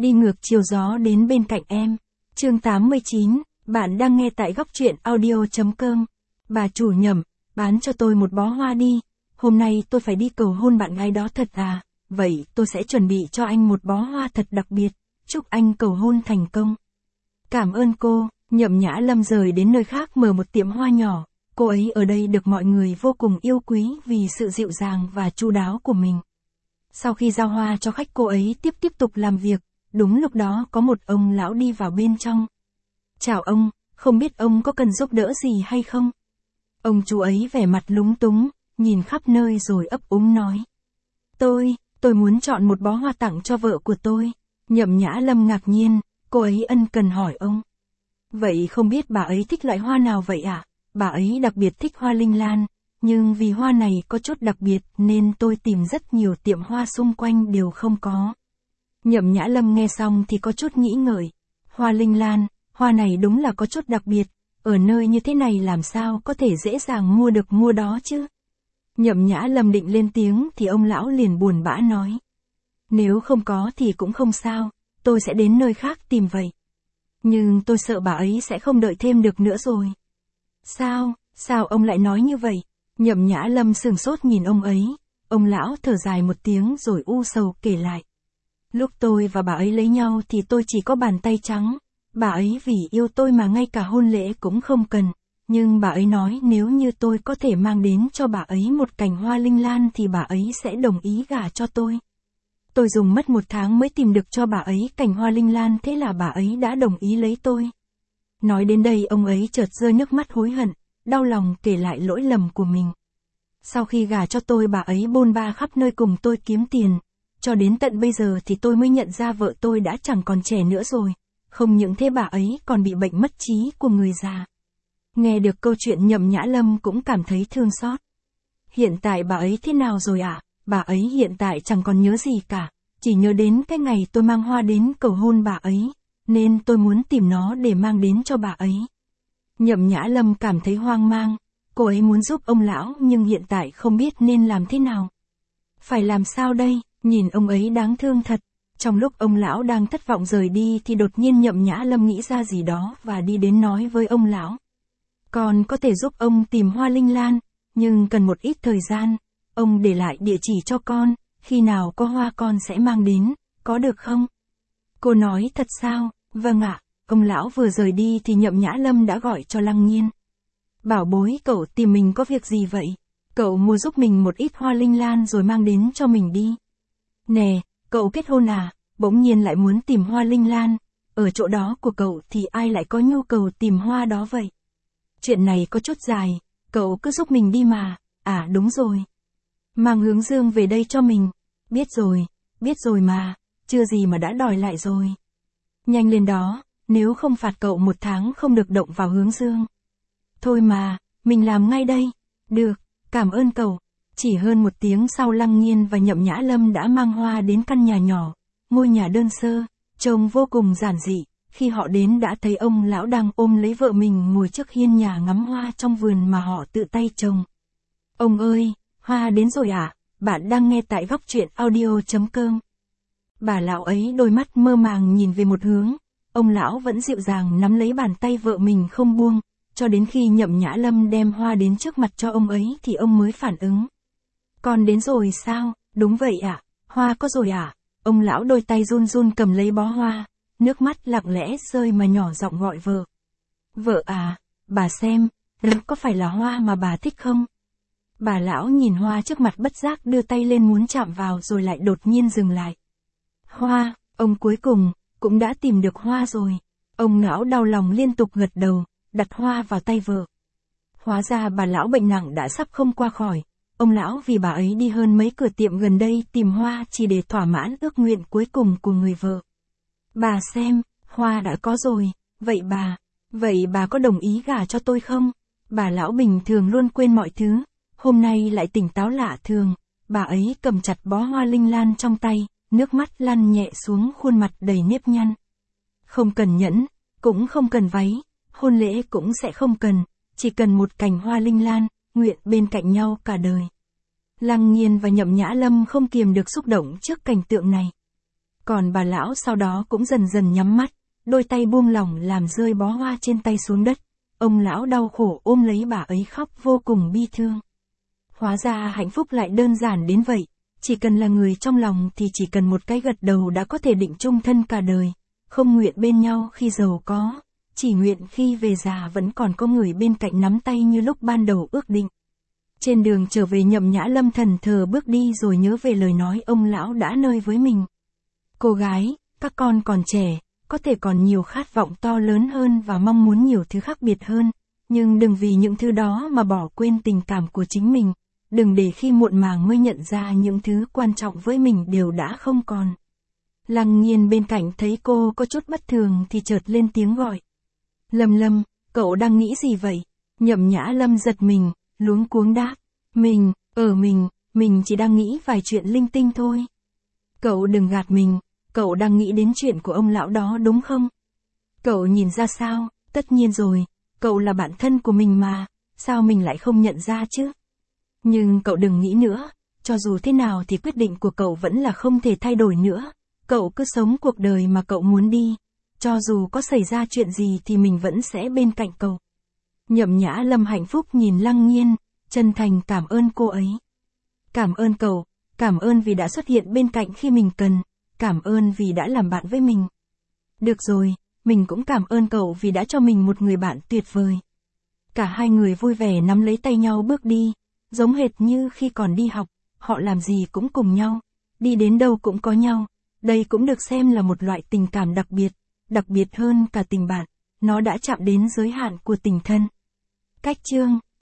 Đi ngược chiều gió đến bên cạnh em. Chương 89, bạn đang nghe tại góc truyện audio.com. Bà chủ Nhậm, bán cho tôi một bó hoa đi. Hôm nay tôi phải đi cầu hôn bạn gái đó thật à? Vậy tôi sẽ chuẩn bị cho anh một bó hoa thật đặc biệt. Chúc anh cầu hôn thành công. Cảm ơn cô. Nhậm Nhã Lâm rời đến nơi khác mở một tiệm hoa nhỏ. Cô ấy ở đây được mọi người vô cùng yêu quý vì sự dịu dàng và chu đáo của mình. Sau khi giao hoa cho khách, cô ấy tiếp tục làm việc. Đúng lúc đó có một ông lão đi vào bên trong. Chào ông, không biết ông có cần giúp đỡ gì hay không? Ông chú ấy vẻ mặt lúng túng, nhìn khắp nơi rồi ấp úng nói. Tôi muốn chọn một bó hoa tặng cho vợ của tôi. Nhậm Nhã Lâm ngạc nhiên, cô ấy ân cần hỏi ông. Vậy không biết bà ấy thích loại hoa nào vậy ạ? Bà ấy đặc biệt thích hoa linh lan, nhưng vì hoa này có chút đặc biệt nên tôi tìm rất nhiều tiệm hoa xung quanh đều không có. Nhậm Nhã Lâm nghe xong thì có chút nghĩ ngợi. Hoa linh lan, hoa này đúng là có chút đặc biệt, ở nơi như thế này làm sao có thể dễ dàng mua đó chứ? Nhậm Nhã Lâm định lên tiếng thì ông lão liền buồn bã nói. Nếu không có thì cũng không sao, tôi sẽ đến nơi khác tìm vậy. Nhưng tôi sợ bà ấy sẽ không đợi thêm được nữa rồi. Sao ông lại nói như vậy? Nhậm Nhã Lâm sửng sốt nhìn ông ấy. Ông lão thở dài một tiếng rồi u sầu kể lại. Lúc tôi và bà ấy lấy nhau thì tôi chỉ có bàn tay trắng. Bà ấy vì yêu tôi mà ngay cả hôn lễ cũng không cần. Nhưng bà ấy nói nếu như tôi có thể mang đến cho bà ấy một cành hoa linh lan thì bà ấy sẽ đồng ý gả cho tôi. Tôi dùng mất 1 tháng mới tìm được cho bà ấy cành hoa linh lan, thế là bà ấy đã đồng ý lấy tôi. Nói đến đây ông ấy chợt rơi nước mắt hối hận, đau lòng kể lại lỗi lầm của mình. Sau khi gả cho tôi bà ấy bôn ba khắp nơi cùng tôi kiếm tiền. Cho đến tận bây giờ thì tôi mới nhận ra vợ tôi đã chẳng còn trẻ nữa rồi. Không những thế bà ấy còn bị bệnh mất trí của người già. Nghe được câu chuyện Nhậm Nhã Lâm cũng cảm thấy thương xót. Hiện tại bà ấy thế nào rồi ạ? Bà ấy hiện tại chẳng còn nhớ gì cả. Chỉ nhớ đến cái ngày tôi mang hoa đến cầu hôn bà ấy. Nên tôi muốn tìm nó để mang đến cho bà ấy. Nhậm Nhã Lâm cảm thấy hoang mang. Cô ấy muốn giúp ông lão nhưng hiện tại không biết nên làm thế nào. Phải làm sao đây? Nhìn ông ấy đáng thương thật. Trong lúc ông lão đang thất vọng rời đi thì đột nhiên Nhậm Nhã Lâm nghĩ ra gì đó và đi đến nói với ông lão. Con có thể giúp ông tìm hoa linh lan, nhưng cần một ít thời gian. Ông để lại địa chỉ cho con, khi nào có hoa con sẽ mang đến, có được không? Cô nói thật sao? Vâng ạ. Ông lão vừa rời đi thì Nhậm Nhã Lâm đã gọi cho Lăng Nhiên. Bảo bối, cậu tìm mình có việc gì vậy? Cậu mua giúp mình một ít hoa linh lan rồi mang đến cho mình đi. Nè, cậu kết hôn à? Bỗng nhiên lại muốn tìm hoa linh lan. Ở chỗ đó của cậu thì ai lại có nhu cầu tìm hoa đó vậy? Chuyện này có chút dài, cậu cứ giúp mình đi mà. À đúng rồi. Mang hướng dương về đây cho mình. Biết rồi mà, chưa gì mà đã đòi lại rồi. Nhanh lên đó, nếu không phạt cậu 1 tháng không được động vào hướng dương. Thôi mà, mình làm ngay đây. Được, cảm ơn cậu. Chỉ hơn 1 tiếng sau Lăng Nhiên và Nhậm Nhã Lâm đã mang hoa đến căn nhà nhỏ, ngôi nhà đơn sơ, trông vô cùng giản dị. Khi họ đến đã thấy ông lão đang ôm lấy vợ mình ngồi trước hiên nhà ngắm hoa trong vườn mà họ tự tay trồng. Ông ơi, hoa đến rồi ạ, bạn đang nghe tại góc truyện audio.com. Bà lão ấy đôi mắt mơ màng nhìn về một hướng, ông lão vẫn dịu dàng nắm lấy bàn tay vợ mình không buông, cho đến khi Nhậm Nhã Lâm đem hoa đến trước mặt cho ông ấy thì ông mới phản ứng. Con đến rồi sao? Đúng vậy ạ, hoa có rồi ạ. Ông lão đôi tay run run cầm lấy bó hoa, nước mắt lặng lẽ rơi mà nhỏ giọng gọi vợ. Vợ à, bà xem, có phải là hoa mà bà thích không? Bà lão nhìn hoa trước mặt bất giác đưa tay lên muốn chạm vào rồi lại đột nhiên dừng lại. Hoa, ông cuối cùng, cũng đã tìm được hoa rồi. Ông lão đau lòng liên tục gật đầu, đặt hoa vào tay vợ. Hóa ra bà lão bệnh nặng đã sắp không qua khỏi. Ông lão vì bà ấy đi hơn mấy cửa tiệm gần đây tìm hoa chỉ để thỏa mãn ước nguyện cuối cùng của người vợ. Bà xem, hoa đã có rồi, vậy bà có đồng ý gả cho tôi không? Bà lão bình thường luôn quên mọi thứ, hôm nay lại tỉnh táo lạ thường. Bà ấy cầm chặt bó hoa linh lan trong tay, nước mắt lăn nhẹ xuống khuôn mặt đầy nếp nhăn. Không cần nhẫn, cũng không cần váy, hôn lễ cũng sẽ không cần, chỉ cần một cành hoa linh lan, nguyện bên cạnh nhau cả đời. Lăng Nhiên và Nhậm Nhã Lâm không kiềm được xúc động trước cảnh tượng này. Còn bà lão sau đó cũng dần dần nhắm mắt, đôi tay buông lỏng làm rơi bó hoa trên tay xuống đất. Ông lão đau khổ ôm lấy bà ấy khóc vô cùng bi thương. Hóa ra hạnh phúc lại đơn giản đến vậy, chỉ cần là người trong lòng thì chỉ cần một cái gật đầu đã có thể định chung thân cả đời, không nguyện bên nhau khi giàu có, chỉ nguyện khi về già vẫn còn có người bên cạnh nắm tay như lúc ban đầu ước định. Trên đường trở về Nhậm Nhã Lâm thần thờ bước đi rồi nhớ về lời nói ông lão đã nơi với mình. Cô gái, các con còn trẻ, có thể còn nhiều khát vọng to lớn hơn và mong muốn nhiều thứ khác biệt hơn, nhưng đừng vì những thứ đó mà bỏ quên tình cảm của chính mình, đừng để khi muộn màng mới nhận ra những thứ quan trọng với mình đều đã không còn. Lăng Nhiên bên cạnh thấy cô có chút bất thường thì chợt lên tiếng gọi. Lâm Lâm, cậu đang nghĩ gì vậy? Nhậm Nhã Lâm giật mình, luống cuống đáp. Mình chỉ đang nghĩ vài chuyện linh tinh thôi. Cậu đừng gạt mình, cậu đang nghĩ đến chuyện của ông lão đó đúng không? Cậu nhìn ra sao? Tất nhiên rồi, cậu là bạn thân của mình mà, sao mình lại không nhận ra chứ? Nhưng cậu đừng nghĩ nữa, cho dù thế nào thì quyết định của cậu vẫn là không thể thay đổi nữa. Cậu cứ sống cuộc đời mà cậu muốn đi, cho dù có xảy ra chuyện gì thì mình vẫn sẽ bên cạnh cậu. Nhậm Nhã Lâm hạnh phúc nhìn Lăng Nhiên, chân thành cảm ơn cô ấy. Cảm ơn cậu, cảm ơn vì đã xuất hiện bên cạnh khi mình cần, cảm ơn vì đã làm bạn với mình. Được rồi, mình cũng cảm ơn cậu vì đã cho mình một người bạn tuyệt vời. Cả hai người vui vẻ nắm lấy tay nhau bước đi, giống hệt như khi còn đi học, họ làm gì cũng cùng nhau, đi đến đâu cũng có nhau. Đây cũng được xem là một loại tình cảm đặc biệt hơn cả tình bạn, nó đã chạm đến giới hạn của tình thân. Cách chương